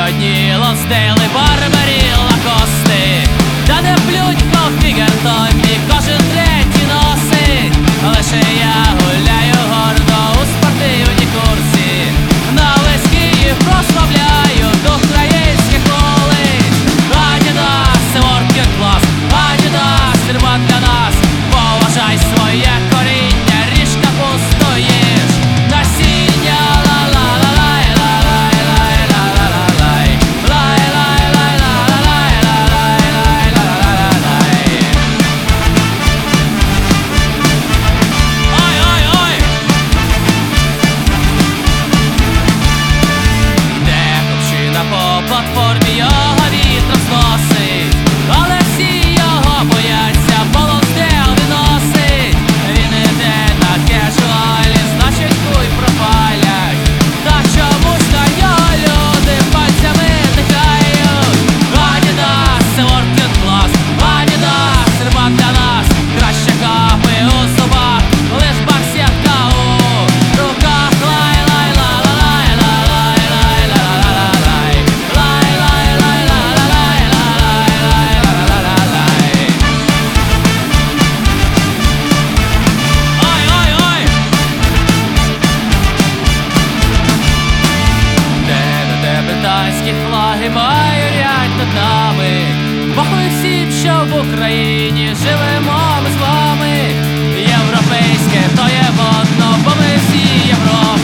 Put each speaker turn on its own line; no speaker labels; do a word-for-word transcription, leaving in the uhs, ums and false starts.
одні лостили, барбарі, лакости, та не плють, мов фігер Томмі, кожен третій носить. Лише я гуляю гордо у спортивній курсі, на весь Київ прославляю дух українських вулиць. Адідас – це working class, Адідас – рибак для нас. Поважай своє коріння, ріж капусту їж. Насіння ла-ла-ла-лай, ла-лай-лай, ла-ла-ла-лай, лай-лай-лай, ла-ла-лай, ла-лай-лай, ла-ла-ла-лай. Ой-ой-ой! Де хлопчина по платформі, його вітром зносить, але всі його бояться, бо лондел він носить. Він іде на кежуалі, значить хуй пропалять. Та чомусь на нього люди пальцями тикають. Адідас – це working class, Адідас – рибак для нас. Краще капи у зубах, лиш барсетка у руках. Лай-лай-ла-ла-лай, ла-лай-лай, ла-ла-ла-лай, лай-лай-лай, ла-ла-лай, ла-лай-лай, ла-ла-ла-лай. Ой-ой-ой! Де-де-де британські флаги майорять над нами, бо ми всі, що в Україні живемо ми з вами. Європейське, то є водно, бо ми всі Європа.